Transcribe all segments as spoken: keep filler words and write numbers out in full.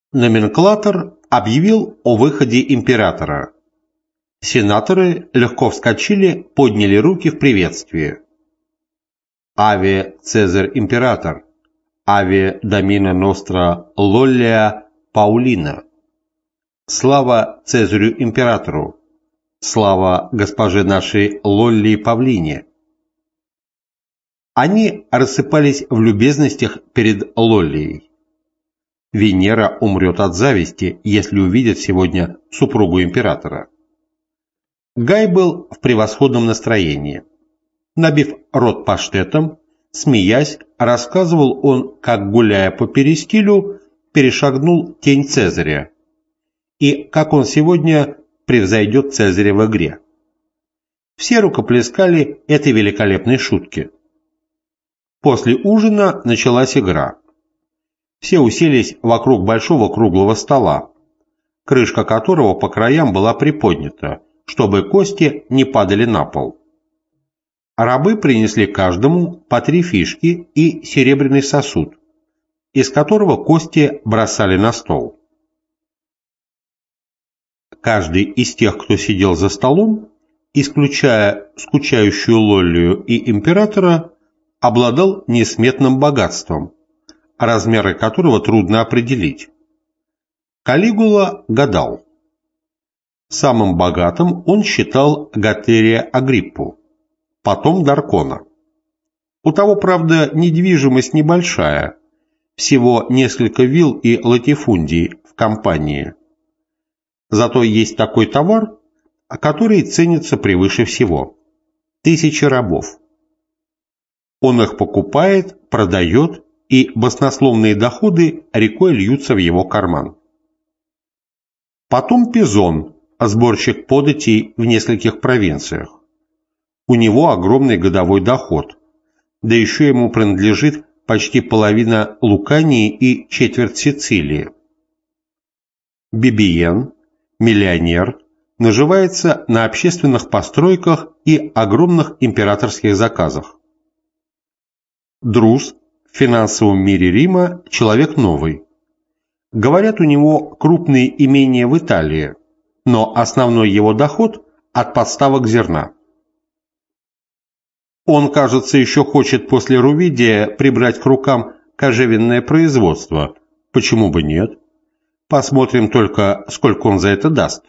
Номенклатор объявил о выходе императора. Сенаторы легко вскочили, подняли руки в приветствии. «Аве Цезарь император! Аве Домина Ностра Лоллия Паулина! Слава Цезарю императору! Слава госпоже нашей Лоллии Павлине!» Они рассыпались в любезностях перед Лоллией. Венера умрет от зависти, если увидит сегодня супругу императора. Гай был в превосходном настроении. Набив рот паштетом, смеясь, рассказывал он, как, гуляя по перистилю, перешагнул тень Цезаря, и как он сегодня превзойдет Цезаря в игре. Все рукоплескали этой великолепной шутке. После ужина началась игра. Все уселись вокруг большого круглого стола, крышка которого по краям была приподнята, чтобы кости не падали на пол. Рабы принесли каждому по три фишки и серебряный сосуд, из которого кости бросали на стол. Каждый из тех, кто сидел за столом, исключая скучающую Лоллию и императора, обладал несметным богатством, размеры которого трудно определить. Калигула гадал. Самым богатым он считал Готерия Агриппу, потом Даркона. У того, правда, недвижимость небольшая, всего несколько вилл и латифундий в компании. Зато есть такой товар, который ценится превыше всего – тысячи рабов. Он их покупает, продает, и баснословные доходы рекой льются в его карман. Потом Пизон, сборщик податей в нескольких провинциях. У него огромный годовой доход, да еще ему принадлежит почти половина Лукании и четверть Сицилии. Бибиен, миллионер, наживается на общественных постройках и огромных императорских заказах. Друз в финансовом мире Рима человек новый. Говорят, у него крупные имения в Италии, но основной его доход от подставок зерна. Он, кажется, еще хочет после Рувидия прибрать к рукам кожевенное производство. Почему бы нет? Посмотрим только, сколько он за это даст.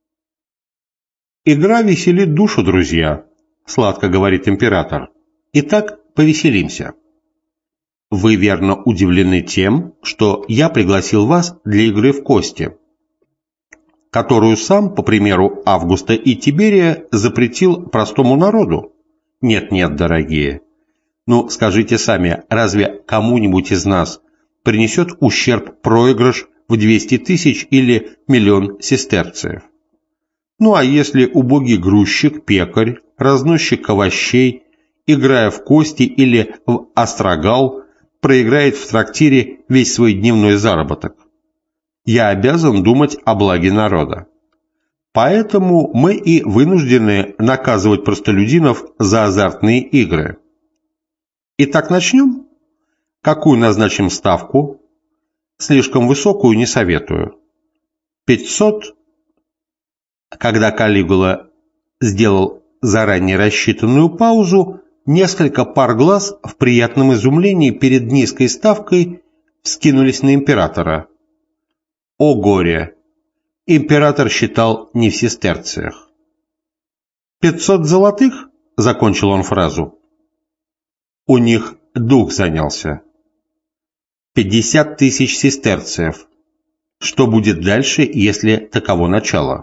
«Игра веселит душу, друзья», — сладко говорит император. «Итак, повеселимся. Вы верно удивлены тем, что я пригласил вас для игры в кости, которую сам, по примеру Августа и Тиберия, запретил простому народу? Нет-нет, дорогие. Ну, скажите сами, разве кому-нибудь из нас принесет ущерб проигрыш в двести тысяч или миллион сестерцев? Ну, а если убогий грузчик, пекарь, разносчик овощей, играя в кости или в острогал, проиграет в трактире весь свой дневной заработок? Я обязан думать о благе народа. Поэтому мы и вынуждены наказывать простолюдинов за азартные игры. Итак, начнем? Какую назначим ставку? Слишком высокую не советую. пятьсот. Когда Калигула сделал заранее рассчитанную паузу, несколько пар глаз в приятном изумлении перед низкой ставкой вскинулись на императора. О горе! Император считал не в сестерциях. «Пятьсот золотых?» — закончил он фразу. У них дух занялся. «Пятьдесят тысяч сестерциев. Что будет дальше, если таково начало?»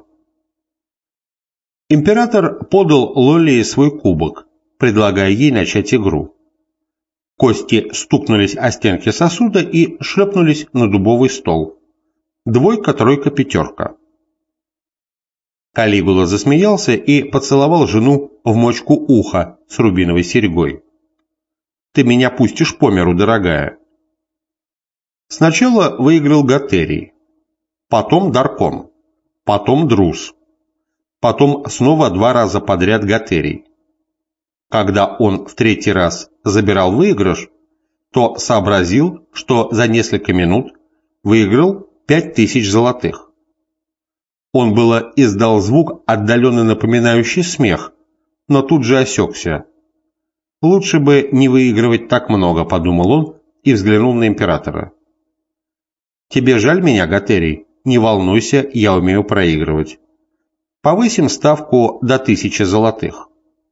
Император подал Лоллии свой кубок, предлагая ей начать игру. Кости стукнулись о стенки сосуда и шлепнулись на дубовый стол. Двойка, тройка, пятерка. Калигула засмеялся и поцеловал жену в мочку уха с рубиновой серьгой. «Ты меня пустишь по миру, дорогая». Сначала выиграл Готерий, потом Даркон, потом Друз, потом снова два раза подряд Готерий. Когда он в третий раз забирал выигрыш, то сообразил, что за несколько минут выиграл пять тысяч золотых. Он было издал звук, отдаленно напоминающий смех, но тут же осекся. «Лучше бы не выигрывать так много», — подумал он и взглянул на императора. «Тебе жаль меня, Готерий? Не волнуйся, я умею проигрывать. Повысим ставку до тысячи золотых».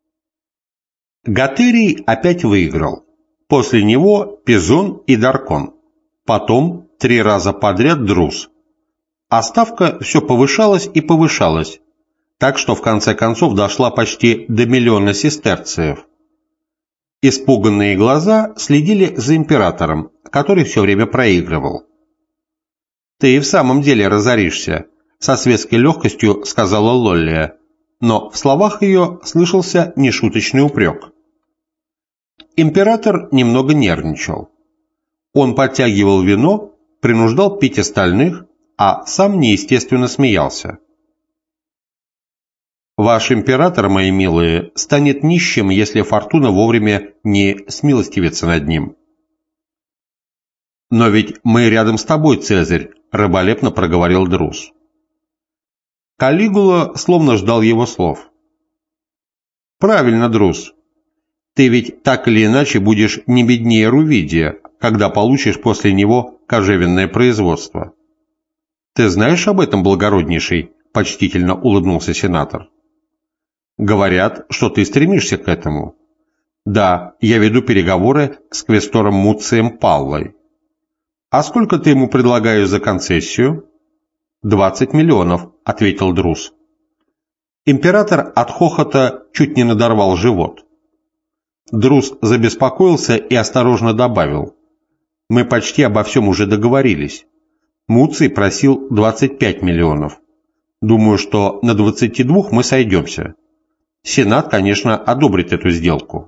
Готерий опять выиграл. После него Пизон и Даркон. Потом три раза подряд Друз. А ставка все повышалась и повышалась, так что в конце концов дошла почти до миллиона сестерциев. Испуганные глаза следили за императором, который все время проигрывал. «Ты и в самом деле разоришься», — со светской легкостью сказала Лоллия, но в словах ее слышался нешуточный упрек. Император немного нервничал. Он подтягивал вино, принуждал пить остальных, а сам неестественно смеялся. «Ваш император, мои милые, станет нищим, если фортуна вовремя не смилостивится над ним». «Но ведь мы рядом с тобой, Цезарь», — раболепно проговорил Друз. Калигула словно ждал его слов. «Правильно, Друз. Ты ведь так или иначе будешь не беднее Рувидия, когда получишь после него кожевенное производство». «Ты знаешь об этом, благороднейший?» – почтительно улыбнулся сенатор. «Говорят, что ты стремишься к этому». «Да, я веду переговоры с квестором Муцием Паллой». «А сколько ты ему предлагаешь за концессию?» «Двадцать миллионов», – ответил Друз. Император от хохота чуть не надорвал живот. Друз забеспокоился и осторожно добавил: «Мы почти обо всем уже договорились. Муций просил двадцать пять миллионов. Думаю, что на двадцати двух мы сойдемся. Сенат, конечно, одобрит эту сделку».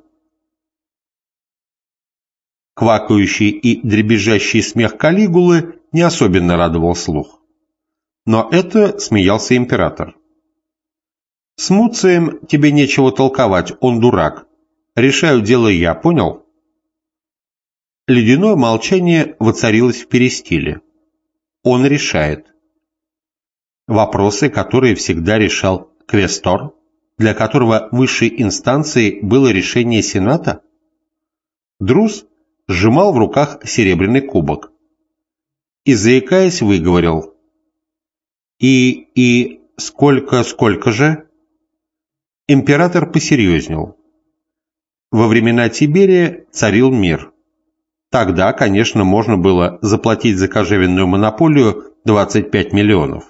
Квакающий и дребезжащий смех Калигулы не особенно радовал слух. Но это смеялся император. «С Муцием тебе нечего толковать, он дурак. Решаю дело я, понял?» Ледяное молчание воцарилось в перистиле. Он решает. Вопросы, которые всегда решал квестор, для которого высшей инстанцией было решение Сената? Друз сжимал в руках серебряный кубок и, заикаясь, выговорил: «И, и, сколько, сколько же?» Император посерьезнел. Во времена Тиберия царил мир. Тогда, конечно, можно было заплатить за кожевенную монополию двадцать пять миллионов.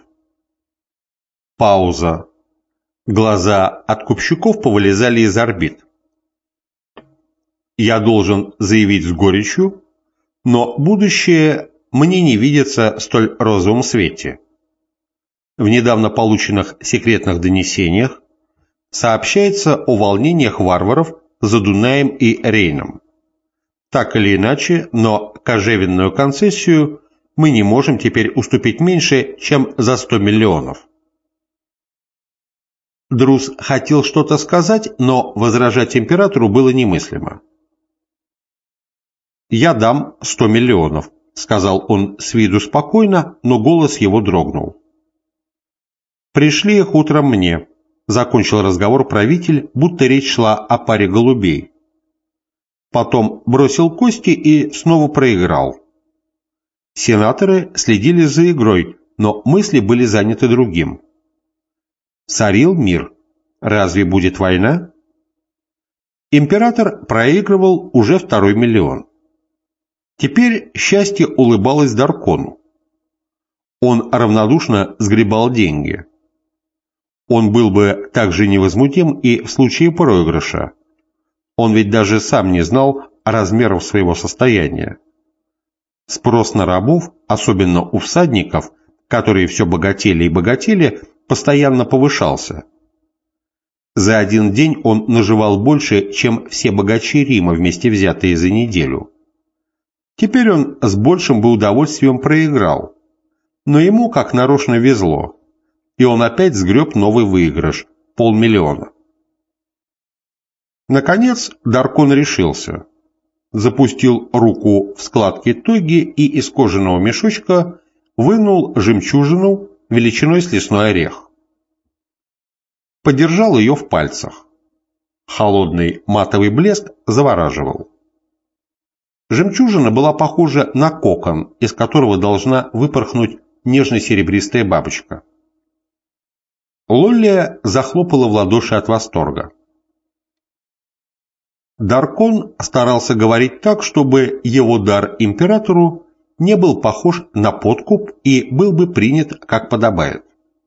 Пауза. Глаза откупщиков повылезали из орбит. «Я должен заявить с горечью, но будущее мне не видится в столь розовом свете. В недавно полученных секретных донесениях сообщается о волнениях варваров за Дунаем и Рейном. Так или иначе, но кожевенную концессию мы не можем теперь уступить меньше, чем за сто миллионов. Друз хотел что-то сказать, но возражать императору было немыслимо. «Я дам сто миллионов», — сказал он с виду спокойно, но голос его дрогнул. «Пришли их утром мне», — закончил разговор правитель, будто речь шла о паре голубей. Потом бросил кости и снова проиграл. Сенаторы следили за игрой, но мысли были заняты другим. Царил мир. Разве будет война? Император проигрывал уже второй миллион. Теперь счастье улыбалось Даркону. Он равнодушно сгребал деньги. Он был бы так же невозмутим и в случае проигрыша. Он ведь даже сам не знал размеров своего состояния. Спрос на рабов, особенно у всадников, которые все богатели и богатели, постоянно повышался. За один день он наживал больше, чем все богачи Рима вместе взятые за неделю. Теперь он с большим бы удовольствием проиграл, но ему как нарочно везло, и он опять сгреб новый выигрыш – полмиллиона. Наконец Даркон решился, запустил руку в складки тоги и из кожаного мешочка вынул жемчужину величиной с лесной орех. Подержал ее в пальцах. Холодный матовый блеск завораживал. Жемчужина была похожа на кокон, из которого должна выпорхнуть нежно-серебристая бабочка. Лоллия захлопала в ладоши от восторга. Даркон старался говорить так, чтобы его дар императору не был похож на подкуп и был бы принят как подобает.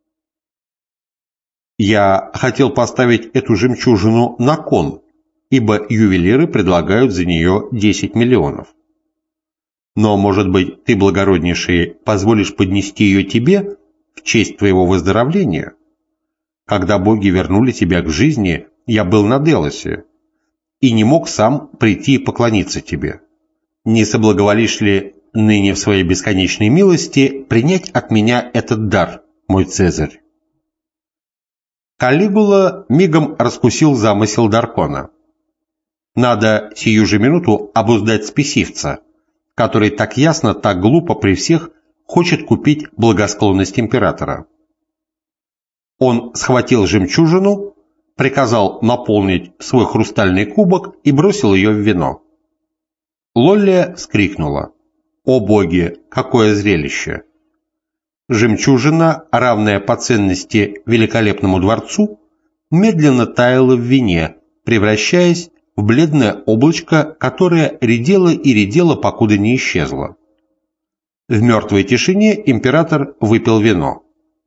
«Я хотел поставить эту жемчужину на кон, ибо ювелиры предлагают за нее десять миллионов. Но, может быть, ты, благороднейший, позволишь поднести ее тебе в честь твоего выздоровления? Когда боги вернули тебя к жизни, я был на Делосе и не мог сам прийти и поклониться тебе. Не соблаговолишь ли ныне в своей бесконечной милости принять от меня этот дар, мой Цезарь?» Калигула мигом раскусил замысел Даркона. Надо сию же минуту обуздать спесивца, который так ясно, так глупо при всех хочет купить благосклонность императора. Он схватил жемчужину, приказал наполнить свой хрустальный кубок и бросил ее в вино. Лоллия вскрикнула: «О боги, какое зрелище!» Жемчужина, равная по ценности великолепному дворцу, медленно таяла в вине, превращаясь в бледное облачко, которое редело и редело, покуда не исчезло. В мертвой тишине император выпил вино.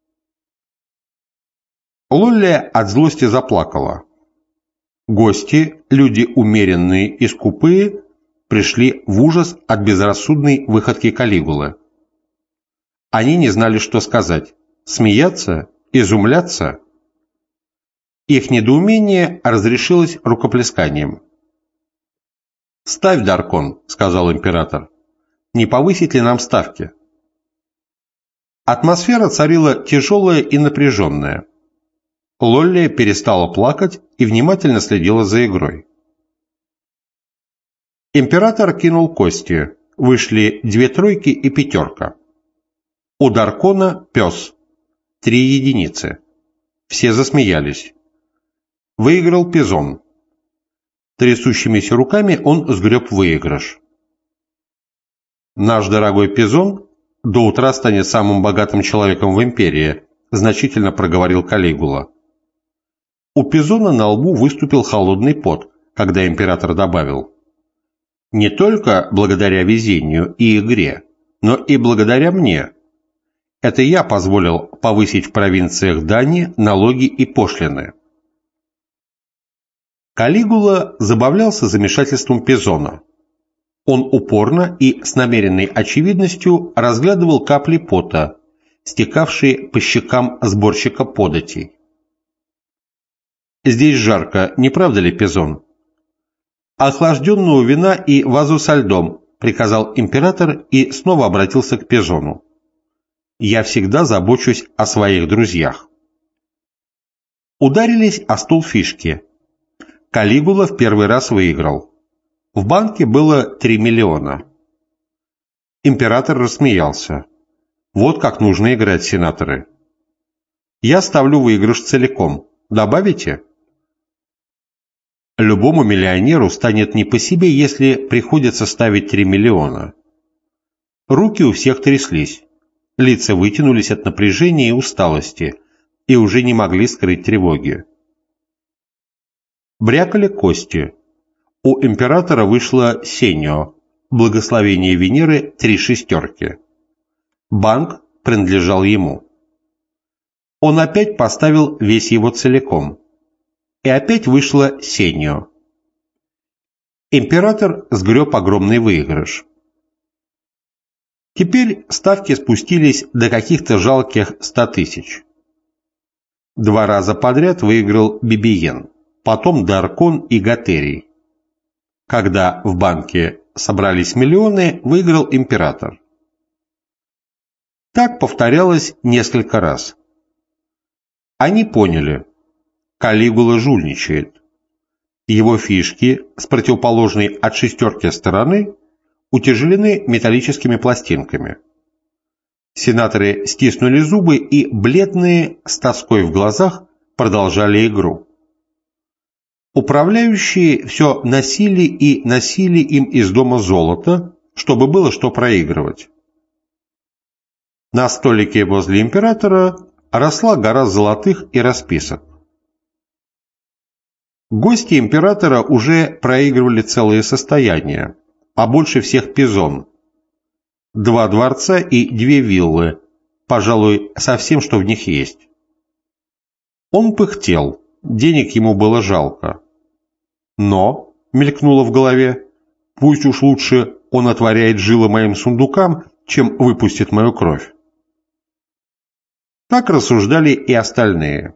Лоллия от злости заплакала. Гости, люди умеренные и скупые, пришли в ужас от безрассудной выходки Калигулы. Они не знали, что сказать – смеяться, изумляться. Их недоумение разрешилось рукоплесканием. «Ставь, Даркон», – сказал император. «Не повысить ли нам ставки?» Атмосфера царила тяжелая и напряженная. Лоллия перестала плакать и внимательно следила за игрой. Император кинул кости. Вышли две тройки и пятерка. У Даркона пес. Три единицы. Все засмеялись. Выиграл Пизон. Трясущимися руками он сгреб выигрыш. «Наш дорогой Пизон до утра станет самым богатым человеком в империи», значительно проговорил Калигула. У Пизона на лбу выступил холодный пот, когда император добавил: «Не только благодаря везению и игре, но и благодаря мне. Это я позволил повысить в провинциях дани, налоги и пошлины». Калигула забавлялся замешательством Пизона. Он упорно и с намеренной очевидностью разглядывал капли пота, стекавшие по щекам сборщика податей. «Здесь жарко, не правда ли, Пизон?» «Охлажденного вина и вазу со льдом», — приказал император и снова обратился к Пизону. «Я всегда забочусь о своих друзьях». Ударились о стол фишки. Калигула в первый раз выиграл. В банке было три миллиона. Император рассмеялся. «Вот как нужно играть, сенаторы. Я ставлю выигрыш целиком. Добавите?» Любому миллионеру станет не по себе, если приходится ставить три миллиона. Руки у всех тряслись, лица вытянулись от напряжения и усталости и уже не могли скрыть тревоги. Брякали кости. У императора вышло сеньо, благословение Венеры, три шестерки. Банк принадлежал ему. Он опять поставил весь его целиком. И опять вышло сеньо. Император сгреб огромный выигрыш. Теперь ставки спустились до каких-то жалких ста тысяч. Два раза подряд выиграл Бибиен, потом Даркон и Гатерий. Когда в банке собрались миллионы, выиграл император. Так повторялось несколько раз. Они поняли: Калигула жульничает. Его фишки с противоположной от шестерки стороны утяжелены металлическими пластинками. Сенаторы стиснули зубы и, бледные, с тоской в глазах, продолжали игру. Управляющие все носили и носили им из дома золото, чтобы было что проигрывать. На столике возле императора росла гора золотых и расписок. Гости императора уже проигрывали целые состояния, а больше всех Пизон. Два дворца и две виллы, пожалуй, со всем, что в них есть. Он пыхтел, денег ему было жалко. Но, мелькнуло в голове, пусть уж лучше он отворяет жилы моим сундукам, чем выпустит мою кровь. Так рассуждали и остальные.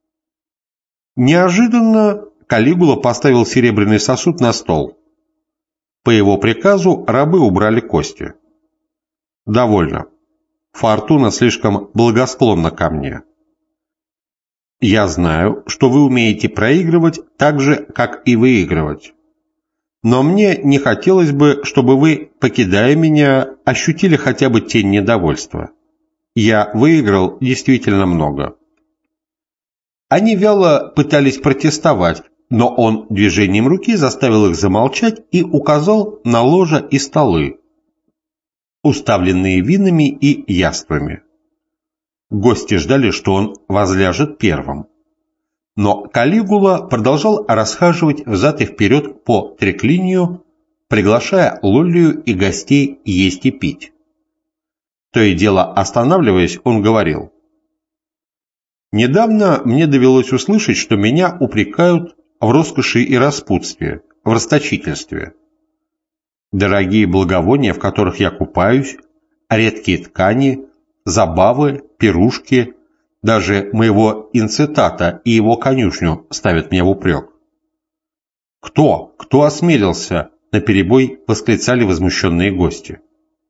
Неожиданно Калигула поставил серебряный сосуд на стол. По его приказу рабы убрали кости. Довольно. Фортуна слишком благосклонна ко мне. Я знаю, что вы умеете проигрывать так же, как и выигрывать. Но мне не хотелось бы, чтобы вы, покидая меня, ощутили хотя бы тень недовольства. Я выиграл действительно много. Они вяло пытались протестовать, но он движением руки заставил их замолчать и указал на ложа и столы, уставленные винами и яствами. Гости ждали, что он возляжет первым. Но Калигула продолжал расхаживать взад и вперед по триклинию, приглашая Лоллию и гостей есть и пить. То и дело останавливаясь, он говорил: «Недавно мне довелось услышать, что меня упрекают в роскоши и распутстве, в расточительстве. Дорогие благовония, в которых я купаюсь, редкие ткани, забавы, пирушки, даже моего инцитата и его конюшню ставят мне в упрек». «Кто? Кто осмелился?» — наперебой восклицали возмущенные гости.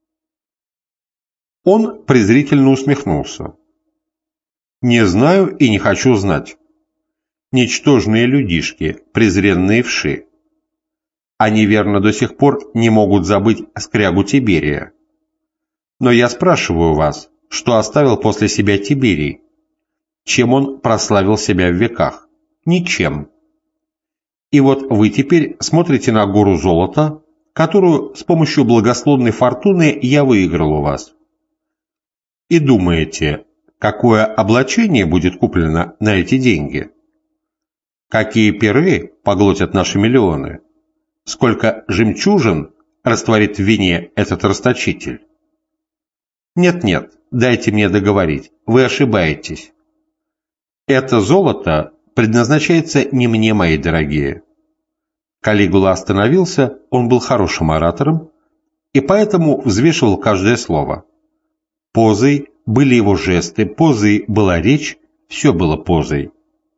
Он презрительно усмехнулся. «Не знаю и не хочу знать. Ничтожные людишки, презренные вши. Они, верно, до сих пор не могут забыть скрягу Тиберия. Но я спрашиваю вас, что оставил после себя Тиберий? Чем он прославил себя в веках? Ничем. И вот вы теперь смотрите на гору золота, которую с помощью благосклонной фортуны я выиграл у вас. И думаете, какое облачение будет куплено на эти деньги? Какие пиры поглотят наши миллионы? Сколько жемчужин растворит в вине этот расточитель? Нет-нет, дайте мне договорить, вы ошибаетесь. Это золото предназначается не мне, мои дорогие». Калигула остановился, он был хорошим оратором, и поэтому взвешивал каждое слово. Позой были его жесты, позой была речь, все было позой.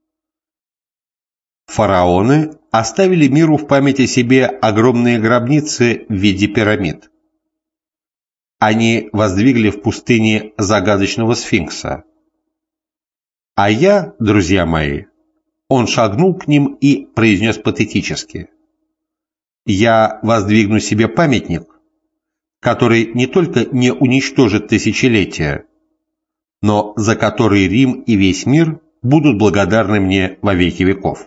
Фараоны оставили миру в память о себе огромные гробницы в виде пирамид. Они воздвигли в пустыне загадочного сфинкса. А я, друзья мои, он шагнул к ним и произнес патетически: «Я воздвигну себе памятник, который не только не уничтожит тысячелетия, но за который Рим и весь мир будут благодарны мне во веки веков».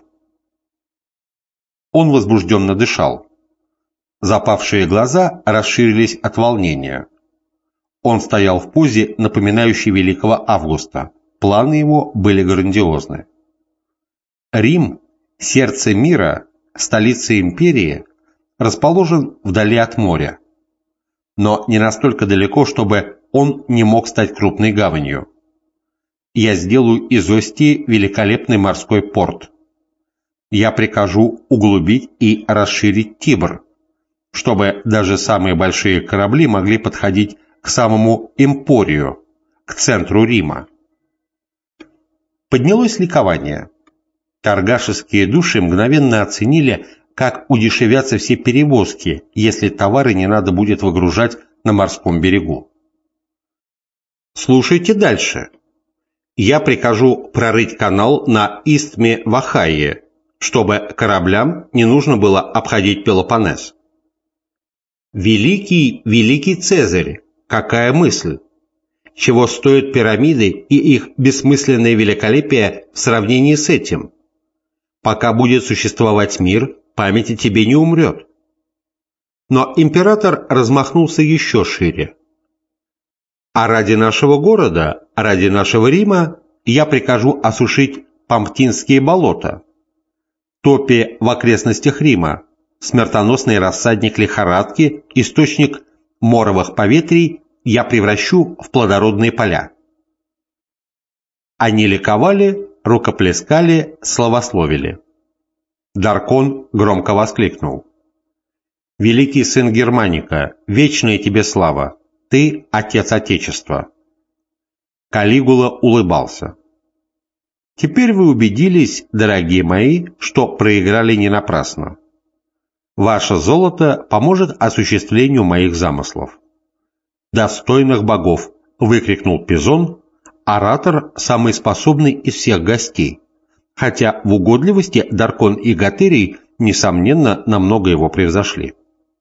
Он возбужденно дышал. Запавшие глаза расширились от волнения. Он стоял в позе, напоминающей великого Августа. Планы его были грандиозны. Рим, сердце мира, столица империи, расположен вдали от моря, но не настолько далеко, чтобы он не мог стать крупной гаванью. Я сделаю из Остии великолепный морской порт. Я прикажу углубить и расширить Тибр, чтобы даже самые большие корабли могли подходить к самому Эмпорию, к центру Рима. Поднялось ликование. Торгашеские души мгновенно оценили, как удешевятся все перевозки, если товары не надо будет выгружать на морском берегу. Слушайте дальше. Я прикажу прорыть канал на Истме в Ахайе, чтобы кораблям не нужно было обходить Пелопоннес. Великий, великий Цезарь, какая мысль! чего стоят пирамиды и их бессмысленное великолепие в сравнении с этим? Пока будет существовать мир, память о тебе не умрет. Но император размахнулся еще шире. А ради нашего города, ради нашего Рима, я прикажу осушить Памптинские болота. Топи в окрестностях Рима, смертоносный рассадник лихорадки, источник моровых поветрий, я превращу в плодородные поля. Они ликовали, рукоплескали, славословили. Даркон громко воскликнул: «Великий сын Германика, вечная тебе слава! Ты – отец Отечества!» Калигула улыбался. «Теперь вы убедились, дорогие мои, что проиграли не напрасно. Ваше золото поможет осуществлению моих замыслов». «Достойных богов!» – выкрикнул Пизон, оратор, самый способный из всех гостей, хотя в угодливости Даркон и Готерий, несомненно, намного его превзошли.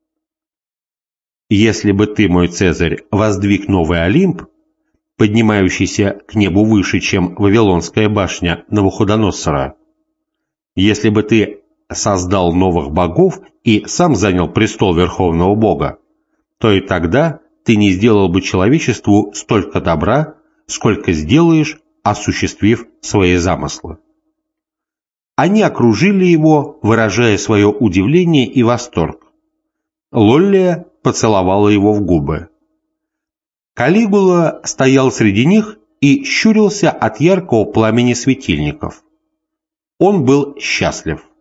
«Если бы ты, мой Цезарь, воздвиг новый Олимп, поднимающийся к небу выше, чем Вавилонская башня Навуходоносора, если бы ты создал новых богов и сам занял престол Верховного Бога, то и тогда ты не сделал бы человечеству столько добра, сколько сделаешь, осуществив свои замыслы». Они окружили его, выражая свое удивление и восторг. Лоллия поцеловала его в губы. Калигула стоял среди них и щурился от яркого пламени светильников. Он был счастлив.